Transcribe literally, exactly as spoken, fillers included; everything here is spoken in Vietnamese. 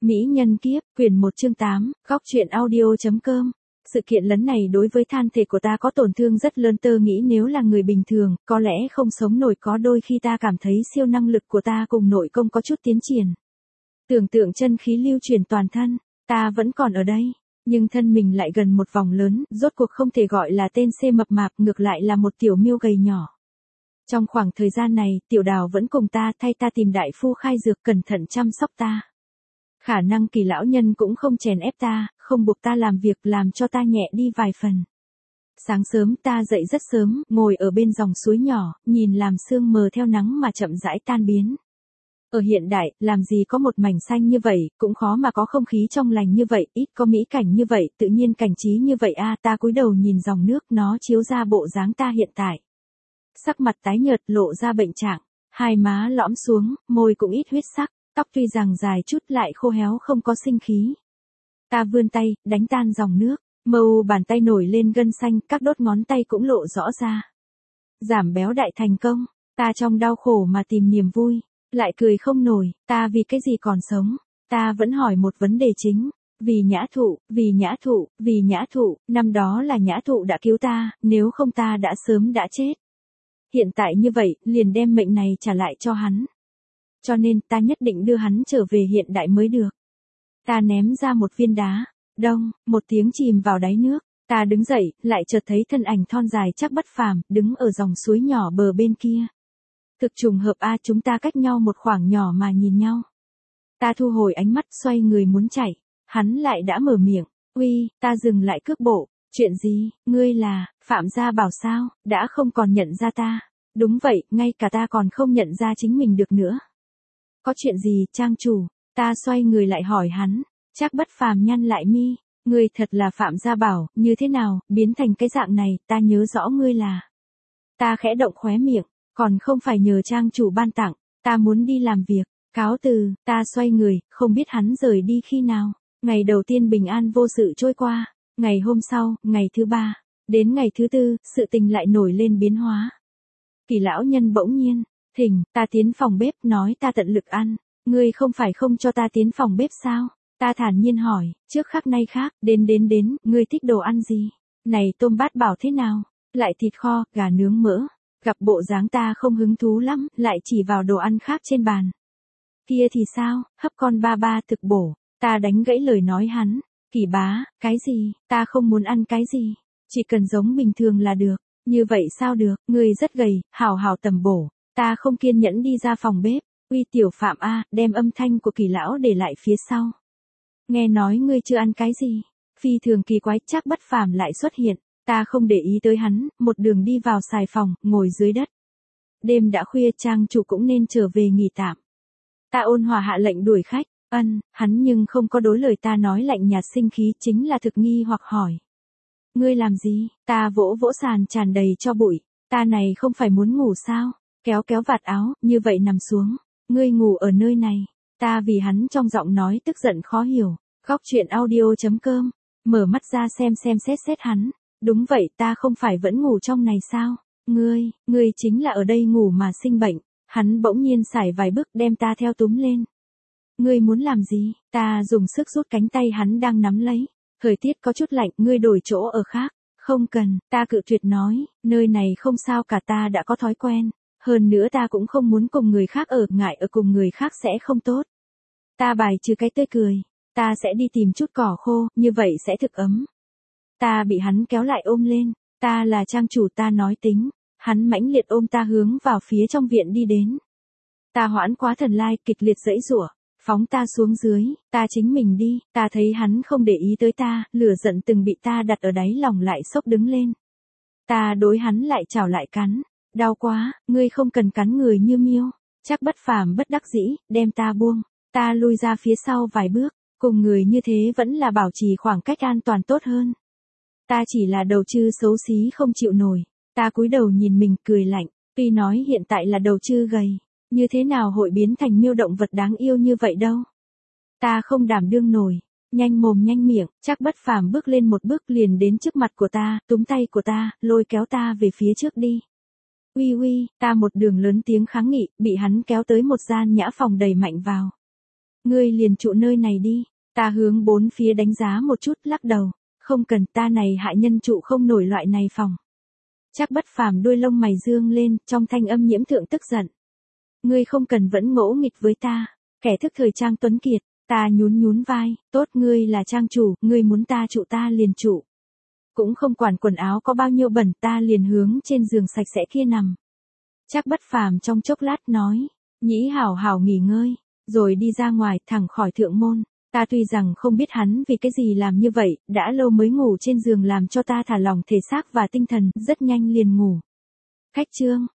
Mỹ nhân kiếp, quyển một chương tám, góc truyện audio.com. Sự kiện lần này đối với thân thể của ta có tổn thương rất lớn, tớ nghĩ nếu là người bình thường, có lẽ không sống nổi, có đôi khi ta cảm thấy siêu năng lực của ta cùng nội công có chút tiến triển. Tưởng tượng chân khí lưu chuyển toàn thân, ta vẫn còn ở đây, nhưng thân mình lại gần một vòng lớn, rốt cuộc không thể gọi là tên C mập mạp, ngược lại là một tiểu miêu gầy nhỏ. Trong khoảng thời gian này, tiểu đào vẫn cùng ta, thay ta tìm đại phu khai dược, cẩn thận chăm sóc ta. Khả năng Kỳ lão nhân cũng không chèn ép ta, không buộc ta làm việc, làm cho ta nhẹ đi vài phần. Sáng sớm ta dậy rất sớm, ngồi ở bên dòng suối nhỏ, nhìn làm sương mờ theo nắng mà chậm rãi tan biến. Ở hiện đại, làm gì có một mảnh xanh như vậy, cũng khó mà có không khí trong lành như vậy, ít có mỹ cảnh như vậy, tự nhiên cảnh trí như vậy a. Ta cúi đầu nhìn dòng nước, nó chiếu ra bộ dáng ta hiện tại. Sắc mặt tái nhợt, lộ ra bệnh trạng, hai má lõm xuống, môi cũng ít huyết sắc, tóc tuy rằng dài chút lại khô héo không có sinh khí. Ta vươn tay, đánh tan dòng nước, màu bàn tay nổi lên gân xanh, các đốt ngón tay cũng lộ rõ ra. Giảm béo đại thành công, ta trong đau khổ mà tìm niềm vui, lại cười không nổi, ta vì cái gì còn sống, ta vẫn hỏi một vấn đề chính. Vì nhã thụ, vì nhã thụ, vì nhã thụ, năm đó là nhã thụ đã cứu ta, nếu không ta đã sớm đã chết. Hiện tại như vậy, liền đem mệnh này trả lại cho hắn. Cho nên ta nhất định đưa hắn trở về hiện đại mới được. Ta ném ra một viên đá, đông, một tiếng chìm vào đáy nước. Ta đứng dậy, lại chợt thấy thân ảnh thon dài chắc bất phàm, đứng ở dòng suối nhỏ bờ bên kia. Thực trùng hợp a, chúng ta cách nhau một khoảng nhỏ mà nhìn nhau. Ta thu hồi ánh mắt, xoay người muốn chạy. Hắn lại đã mở miệng, uy, ta dừng lại cước bộ. Chuyện gì, ngươi là, Phạm Gia Bảo sao, đã không còn nhận ra ta. Đúng vậy, ngay cả ta còn không nhận ra chính mình được nữa. Có chuyện gì, trang chủ? Ta xoay người lại hỏi hắn, chắc bất phàm nhăn lại mi, ngươi thật là Phạm Gia Bảo, như thế nào, biến thành cái dạng này, ta nhớ rõ ngươi là. Ta khẽ động khóe miệng, còn không phải nhờ trang chủ ban tặng, ta muốn đi làm việc, cáo từ, ta xoay người, không biết hắn rời đi khi nào. Ngày đầu tiên bình an vô sự trôi qua, ngày hôm sau, ngày thứ ba, đến ngày thứ tư, sự tình lại nổi lên biến hóa. Kỳ lão nhân bỗng nhiên, thỉnh, ta tiến phòng bếp, nói ta tận lực ăn, ngươi không phải không cho ta tiến phòng bếp sao? Ta thản nhiên hỏi, trước khắc nay khác, đến đến đến, ngươi thích đồ ăn gì? Này tôm bát bảo thế nào? Lại thịt kho, gà nướng mỡ. Gặp bộ dáng ta không hứng thú lắm, lại chỉ vào đồ ăn khác trên bàn. Kia thì sao, hấp con ba ba thực bổ, ta đánh gãy lời nói hắn. Kỳ bá, cái gì, ta không muốn ăn cái gì, chỉ cần giống bình thường là được. Như vậy sao được, ngươi rất gầy, hảo hảo tầm bổ. Ta không kiên nhẫn đi ra phòng bếp, uy tiểu Phạm a, đem âm thanh của Kỳ lão để lại phía sau. Nghe nói ngươi chưa ăn cái gì, phi thường kỳ quái, chắc bất phàm lại xuất hiện, ta không để ý tới hắn, một đường đi vào xài phòng, ngồi dưới đất. Đêm đã khuya, trang chủ cũng nên trở về nghỉ tạm. Ta ôn hòa hạ lệnh đuổi khách, ân, hắn nhưng không có đối lời ta nói lạnh nhạt sinh khí, chính là thực nghi hoặc hỏi. Ngươi làm gì, ta vỗ vỗ sàn tràn đầy cho bụi, ta này không phải muốn ngủ sao? Kéo kéo vạt áo, như vậy nằm xuống. Ngươi ngủ ở nơi này. Ta vì hắn trong giọng nói tức giận khó hiểu. Góc truyện audio.com. Mở mắt ra xem xem xét xét hắn. Đúng vậy, ta không phải vẫn ngủ trong này sao? Ngươi, ngươi chính là ở đây ngủ mà sinh bệnh. Hắn bỗng nhiên sải vài bước đem ta theo túm lên. Ngươi muốn làm gì? Ta dùng sức rút cánh tay hắn đang nắm lấy. Thời tiết có chút lạnh, ngươi đổi chỗ ở khác. Không cần, ta cự tuyệt nói, nơi này không sao cả, ta đã có thói quen. Hơn nữa ta cũng không muốn cùng người khác ở, ngại ở cùng người khác sẽ không tốt. Ta bài trừ cái tươi cười, ta sẽ đi tìm chút cỏ khô, như vậy sẽ thực ấm. Ta bị hắn kéo lại ôm lên, ta là trang chủ, ta nói tính, hắn mãnh liệt ôm ta hướng vào phía trong viện đi đến. Ta hoãn quá thần lai, kịch liệt giãy giụa, phóng ta xuống dưới, ta chính mình đi, ta thấy hắn không để ý tới ta, lửa giận từng bị ta đặt ở đáy lòng lại sốc đứng lên. Ta đối hắn lại chảo lại cắn. Đau quá, ngươi không cần cắn người như miêu. Chắc bất phàm bất đắc dĩ, đem ta buông. Ta lui ra phía sau vài bước, cùng người như thế vẫn là bảo trì khoảng cách an toàn tốt hơn. Ta chỉ là đầu trư xấu xí không chịu nổi. Ta cúi đầu nhìn mình cười lạnh, tuy nói hiện tại là đầu trư gầy, như thế nào hội biến thành miêu động vật đáng yêu như vậy đâu. Ta không đảm đương nổi, nhanh mồm nhanh miệng, chắc bất phàm bước lên một bước liền đến trước mặt của ta, túm tay của ta, lôi kéo ta về phía trước đi. Uy uy, ta một đường lớn tiếng kháng nghị, bị hắn kéo tới một gian nhã phòng đầy mạnh vào. Ngươi liền trụ nơi này đi. Ta hướng bốn phía đánh giá một chút, lắc đầu. Không cần, ta này hại nhân trụ không nổi loại này phòng. Trác Bất Phàm đuôi lông mày dương lên, trong thanh âm nhiễm thượng tức giận. Ngươi không cần vẫn ngỗ nghịch với ta, kẻ thức thời Trang Tuấn Kiệt. Ta nhún nhún vai, tốt, ngươi là trang chủ, ngươi muốn ta trụ ta liền trụ. Cũng không quản quần áo có bao nhiêu bẩn, ta liền hướng trên giường sạch sẽ kia nằm. Trác Bất Phàm trong chốc lát nói, Nhĩ hảo hảo nghỉ ngơi, rồi đi ra ngoài thẳng khỏi thượng môn. Ta tuy rằng không biết hắn vì cái gì làm như vậy, đã lâu mới ngủ trên giường làm cho ta thả lỏng thể xác và tinh thần, rất nhanh liền ngủ. Khách trương,